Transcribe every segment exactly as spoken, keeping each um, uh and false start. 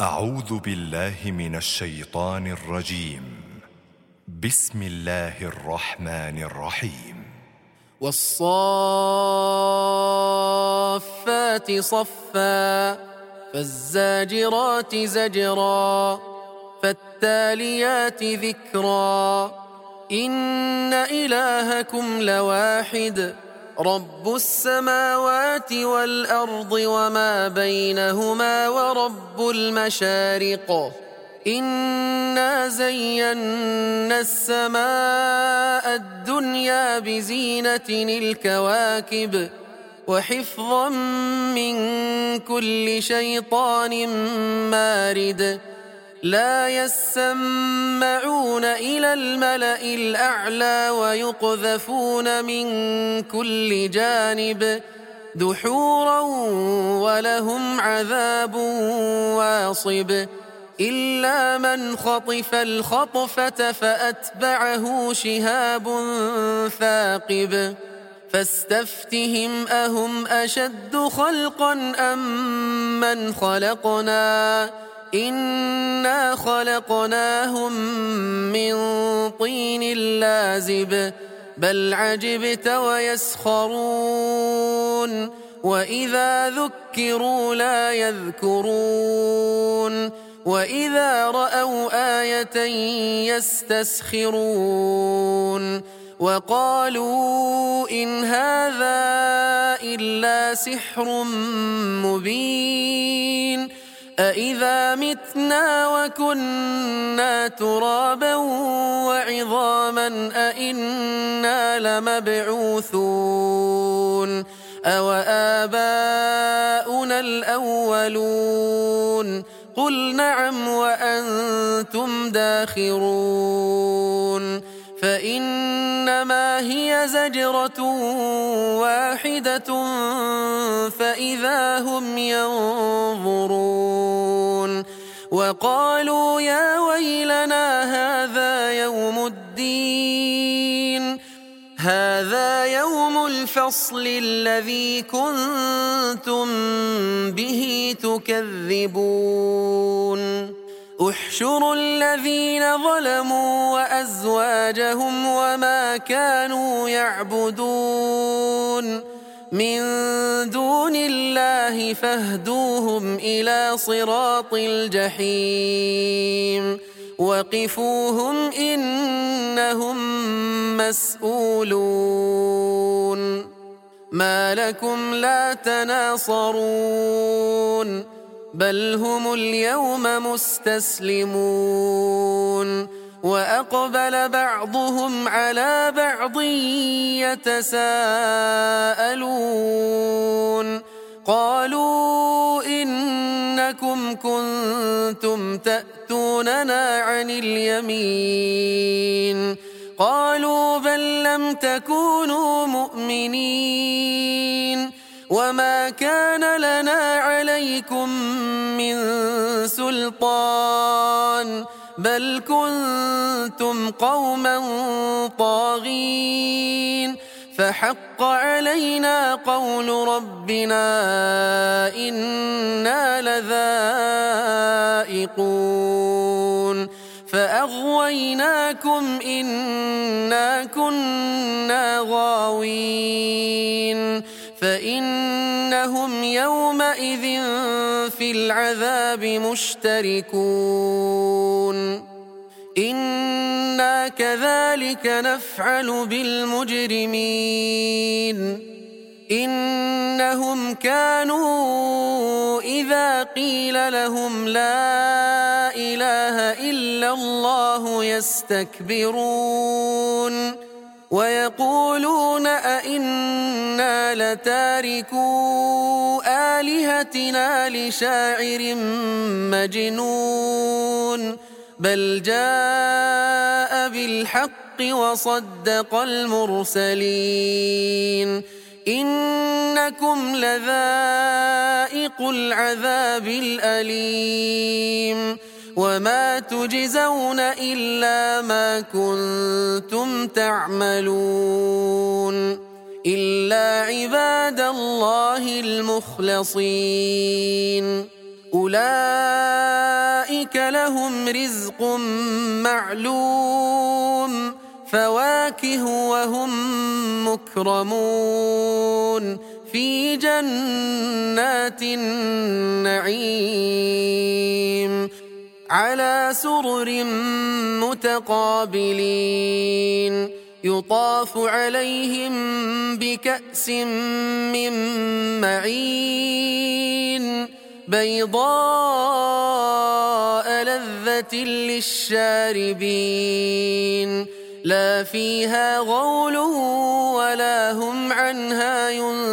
أعوذ بالله من الشيطان الرجيم. بسم الله الرحمن الرحيم. والصافات صفا فالزاجرات زجرا فالتاليات ذكرا إن إلهكم لواحد رب السماوات والأرض وما بينهما ورب المشارق إنا زينا السماء الدنيا بزينة الكواكب وحفظا من كل شيطان مارد لا يسمعون إلى الملأ الأعلى ويقذفون من كل جانب دحورا ولهم عذاب واصب إلا من خطف الخطفة فأتبعه شهاب ثاقب فاستفتهم أهم أشد خلقا أم من خلقنا إنا خلقناهم من طين لازب بل عجبت ويسخرون وإذا ذكروا لا يذكرون وإذا رأوا آية يستسخرون وقالوا إن هذا إلا سحر مبين أإذا متنا وكنا ترابا وعظاما أإنا لمبعوثون أو آباؤنا الأولون قل نعم وأنتم داخرون فإنما هي زجرة واحدة فإذا هم ينظرون وقالوا يا ويلنا هذا يوم الدين هذا يوم الفصل الذي كنتم به تكذبون احشروا الذين ظلموا وأزواجهم وما كانوا يعبدون من دون الله فاهدوهم إلى صراط الجحيم وقفوهم إنهم مسؤولون ما لكم لا تناصرون بل هم اليوم مستسلمون وأقبل بعضهم على بعض يتساءلون قالوا إنكم كنتم تأتوننا عن اليمين قالوا بل لم تكونوا مؤمنين وما كان لنا عليكم من سلطان بل كنتم قوما طاغين فحق علينا قول ربنا إنا لذائقون فأغويناكم إنا كنا غاوين فإنهم يومئذ في العذاب مشتركون إنا كذلك نفعل بالمجرمين إنهم كانوا إذا قيل لهم لا إله إلا الله يستكبرون ويقولون أئنا لتاركو آلهتنا لشاعر مجنون بل جاء بالحق وصدق المرسلين إنكم لذائق العذاب الأليم وما تجزون إلا ما كنتم تعملون إلا عباد الله المخلصين أولئك أولئك لهم رزق معلوم فواكه وهم مكرمون في جنات النعيم على سرر متقابلين يطاف عليهم بكأس من معين بيضاء لذة للشاربين لا فيها غول ولا هم عنها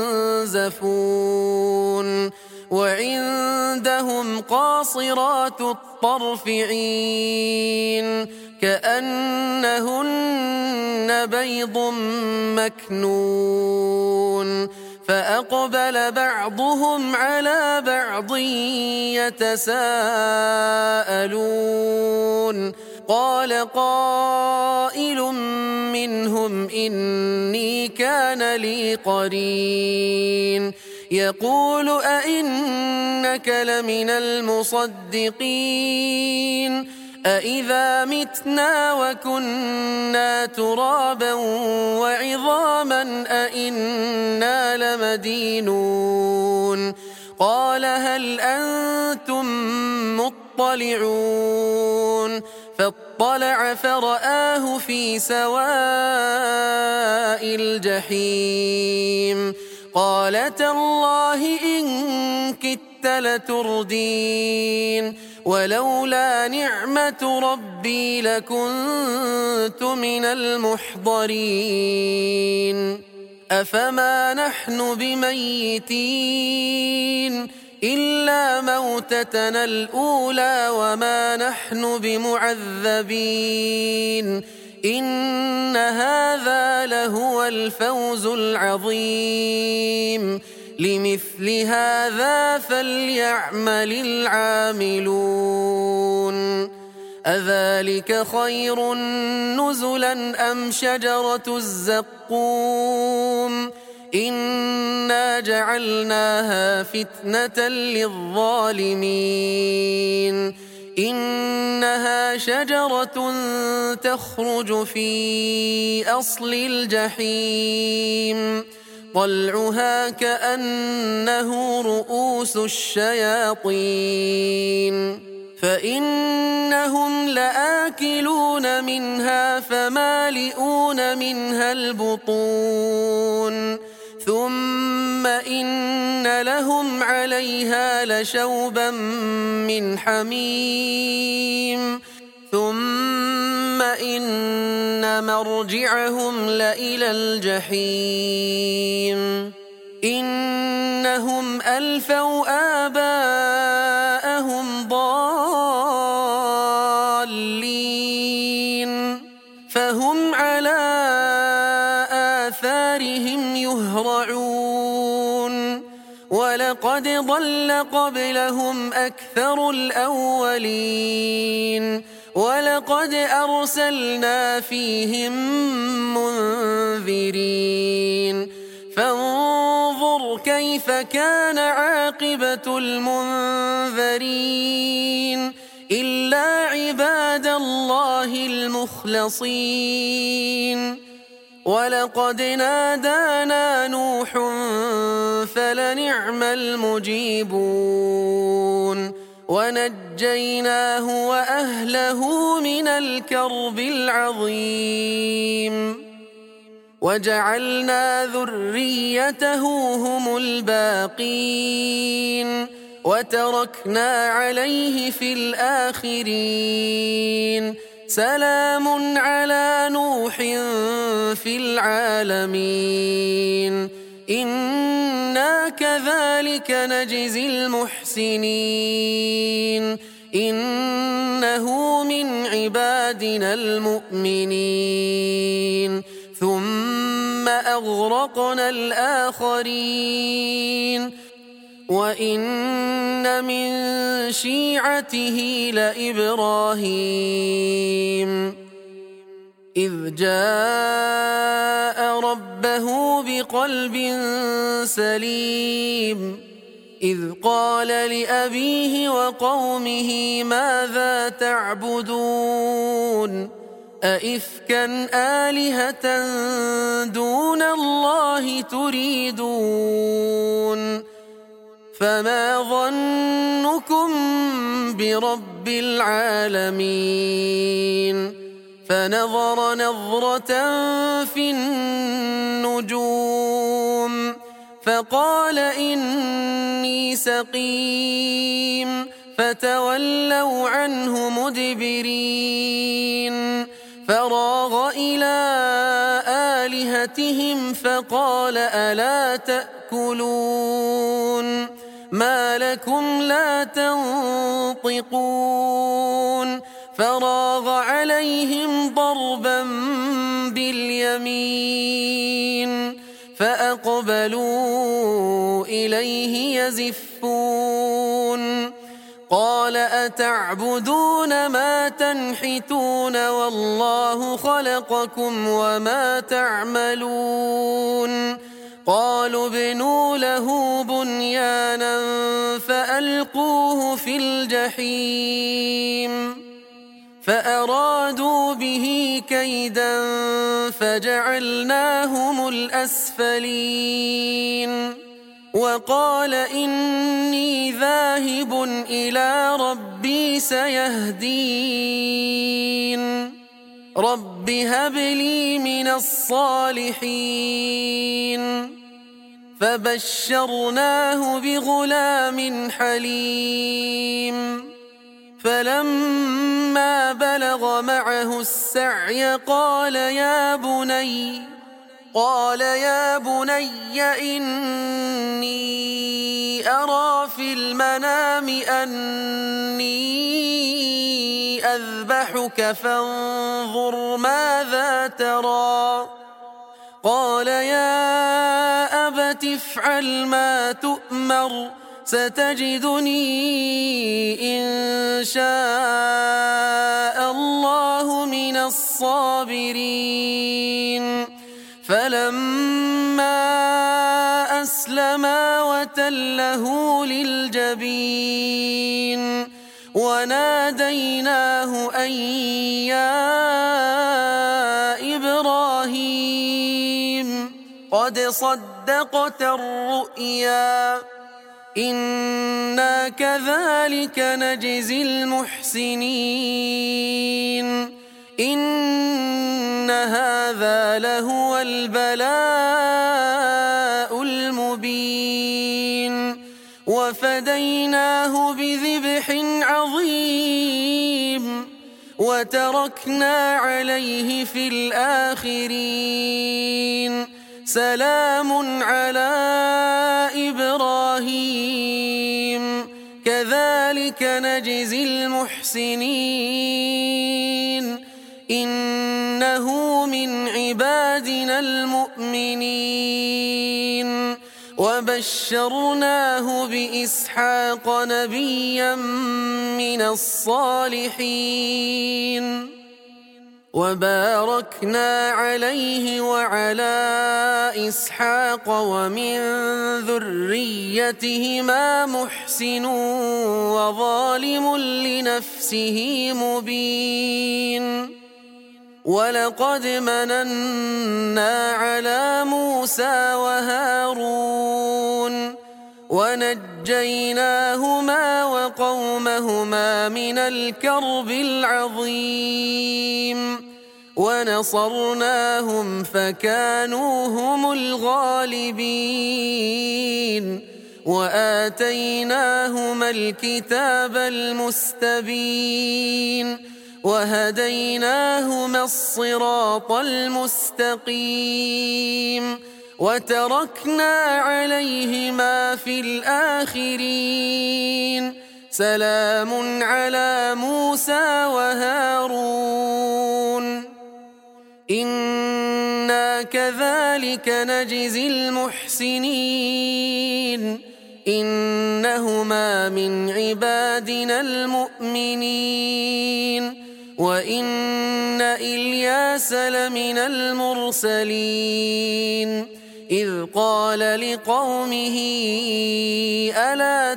ينزفون وعندهم قاصرات الطرف عين كأنهن بيض مكنون فأقبل بعضهم على بعض يتساءلون قال قائل منهم إني كان لي قرين يقول أئنك لمن المصدقين أإذا متنا وكنا ترابا وعظاما أئنا لمدينون قال هل أنتم مطلعون فاطلع فرآه في سواء الجحيم قال تالله إن كدت لتردين ولولا نعمة ربي لكنت من المحضرين أفما نحن بميتين إلا موتتنا الأولى وما نحن بمعذبين إن هذا لهو الفوز العظيم لمثل هذا فليعمل العاملون أذلك خير نزلا أم شجرة الزقوم إنا جعلناها فتنة للظالمين إنها شجرة تخرج في أصل الجحيم طلعها كأنه رؤوس الشياطين فإنهم لآكلون منها فمالئون منها البطون ثم إن لهم عليها لشوبا من حميم ثم إن مرجعهم لإلى الجحيم إنهم ألفوا آباءهم ضالين فهم على آثارهم يهرعون ولقد ضل قبلهم أكثر الأولين ولقد أرسلنا فيهم منذرين فانظر كيف كان عاقبة المنذرين إلا عباد الله المخلصين ولقد نادانا نوح فلنعم المجيبون ونجيناه وأهله من الكرب العظيم وجعلنا ذريته هم الباقين وتركنا عليه في الآخرين سلام على نوح في العالمين إنا كذلك نجزي المحسنين إنه من عبادنا المؤمنين ثم أغرقنا الآخرين وإن من شيعته لإبراهيم إذ جاء ربه بقلب سليم إذ قال لأبيه وقومه ماذا تعبدون أئفكا آلهة دون الله تريدون فما ظنكم برب العالمين فنظر نظرة في النجوم فقال إني سقيم فتولوا عنه مدبرين فراغ إلى آلهتهم فقال ألا تأكلون ما لكم لا تنطقون فراغ عليهم ضربا باليمين فأقبلوا إليه يزفون قال أتعبدون ما تنحتون والله خلقكم وما تعملون قالوا ابنوا له بنيانا فألقوه في الجحيم فأرادوا به كيدا فجعلناهم الأسفلين وقال إني ذاهب إلى ربي سيهدين رب هب لي من الصالحين فبشرناه بغلام حليم فلما بلغ معه السعي قال يا بني قال يا بني إني أرى في المنام أني أذبحك فانظر ماذا ترى قال يا أبت افعل ما تؤمر ستجدني إن شاء الله من الصابرين فلما أسلما وتله للجبين وناديناه أن يا إبراهيم قد صدقت الرؤيا إنا كذلك نجزي المحسنين إن هذا لهو البلاء المبين وفديناه بذبح عظيم وتركنا عليه في الآخرين سلام على إبراهيم كذلك نجزي المحسنين إنه من عبادنا المؤمنين وبشرناه بإسحاق نبيا من الصالحين وباركنا عليه وعلى إسحاق ومن ذريتهما محسن وظالم لنفسه مبين ولقد مننا على موسى وهارون ونجيناهما وقومهما من الكرب العظيم ونصرناهم فكانوا هم الغالبين وآتيناهما الكتاب المستبين وهديناهما الصراط المستقيم وتركنا عليهما في الآخرين سلام على موسى وهارون إنا كذلك نجزي المحسنين إنهما من عبادنا المؤمنين وإن إلياس لمن المرسلين إذ قال لقومه ألا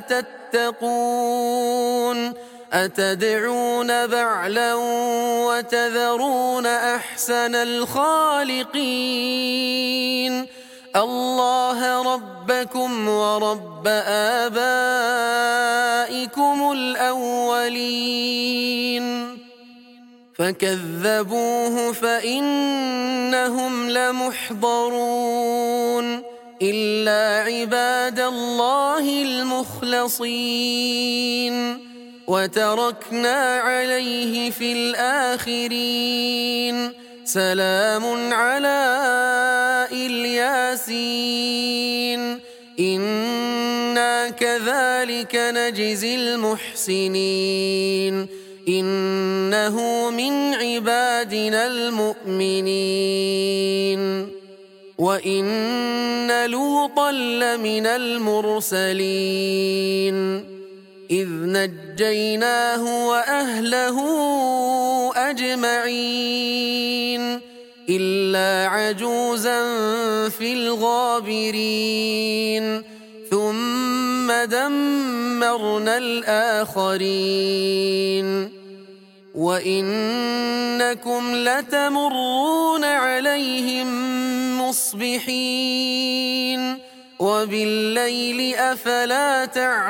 تتقون أتدعون بعلا وتذرون أحسن الخالقين الله ربكم ورب آبائكم الأولين فكذبوه فإنهم لمحضرون إلا عباد الله المخلصين وتركنا عليه في الآخرين سلام على الياسين إنا كذلك نجزي المحسنين إنه من عبادنا المؤمنين وإن لوطا لمن المرسلين إذ نجيناه وأهله أجمعين إلا عجوزا في الغابرين ثم دمرنا الآخرين وإنكم لتمرون عليهم مصبحين وبالليل أفلا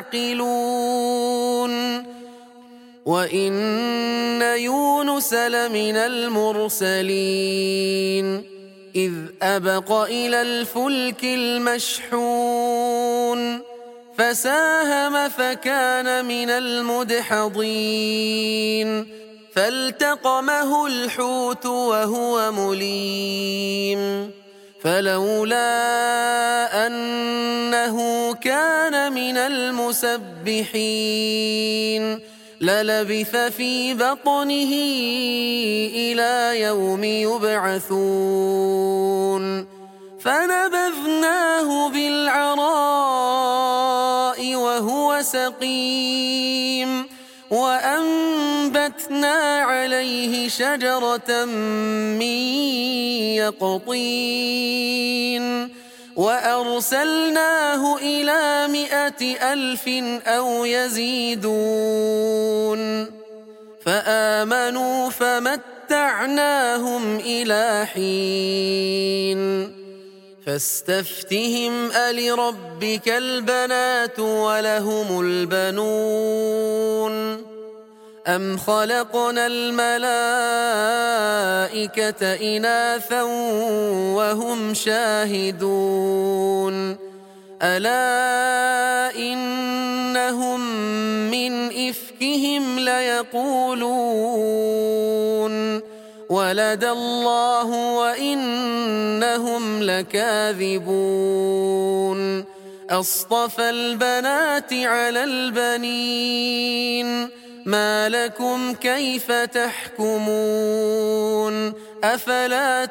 تعقلون وإن يونس لمن المرسلين إذ أبق إلى الفلك المشحون فساهم فكان من المدحضين فالتقمه الحوت وهو مليم فلولا أنه كان من المسبحين للبث في بطنه إلى يوم يبعثون فنبذناه بالعراء وهو سقيم وأنبتنا عليه شجرة من يقطين وأرسلناه إلى مائة ألف أو يزيدون فآمنوا فمتعناهم إلى حين فاستفتهم ألربك البنات ولهم البنون أم خلقنا الملائكة إناثا وهم شاهدون ألا إنهم من إفكهم ليقولون ولد الله وإنهم لكاذبون أصطفى البنات على البنين ما لكم كيف تحكمون أفلا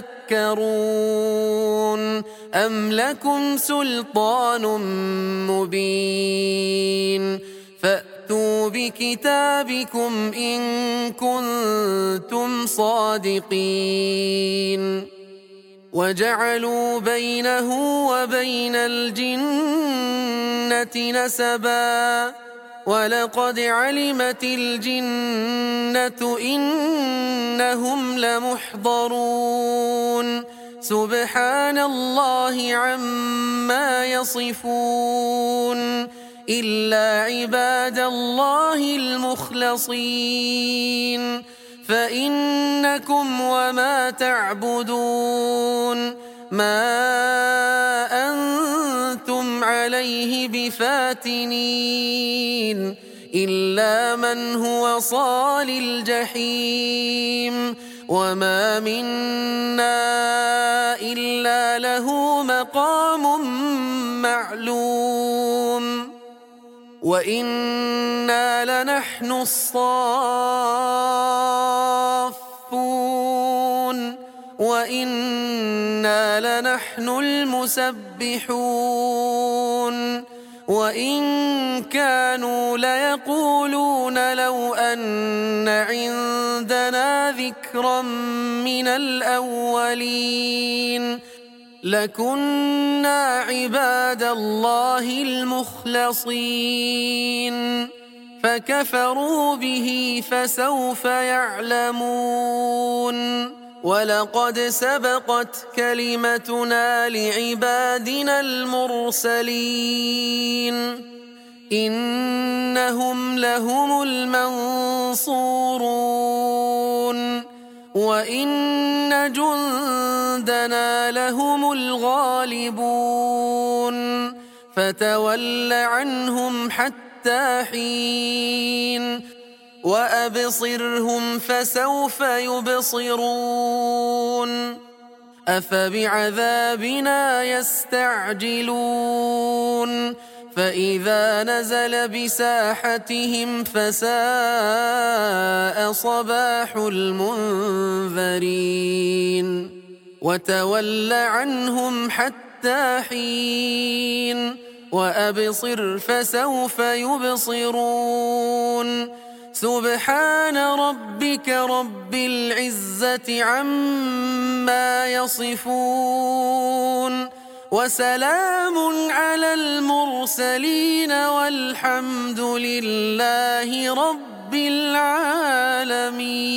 تذكرون أم لكم سلطان مبين فأتوا بكتابكم إن كنتم صادقين وجعلوا بينه وبين الجنة نسبا ولقد علمت الجنة إنهم لمحضرون سبحان الله عما يصفون إلا عباد الله المخلصين فإنكم وما تعبدون ما أنتم عليه بفاتنين إلا من هو صال الجحيم وما منا إلا له مقام معلوم وإنا لنحن الصافون وإنا لنحن المسبحون وإن كانوا ليقولون لو أن عندنا ذكرا من الأولين لكنا عباد الله المخلصين فكفروا به فسوف يعلمون ولقد سبقت كلمتنا لعبادنا المرسلين إنهم لهم المنصورون وإن جندنا لهم الغالبون فتول عنهم حتى حين وأبصرهم فسوف يبصرون أفبعذابنا يستعجلون فإذا نزل بساحتهم فساء صباح المنذرين وتول عنهم حتى حين وأبصر فسوف يبصرون سبحان ربك رب العزة عما يصفون وسلام على المرسلين والحمد لله رب العالمين.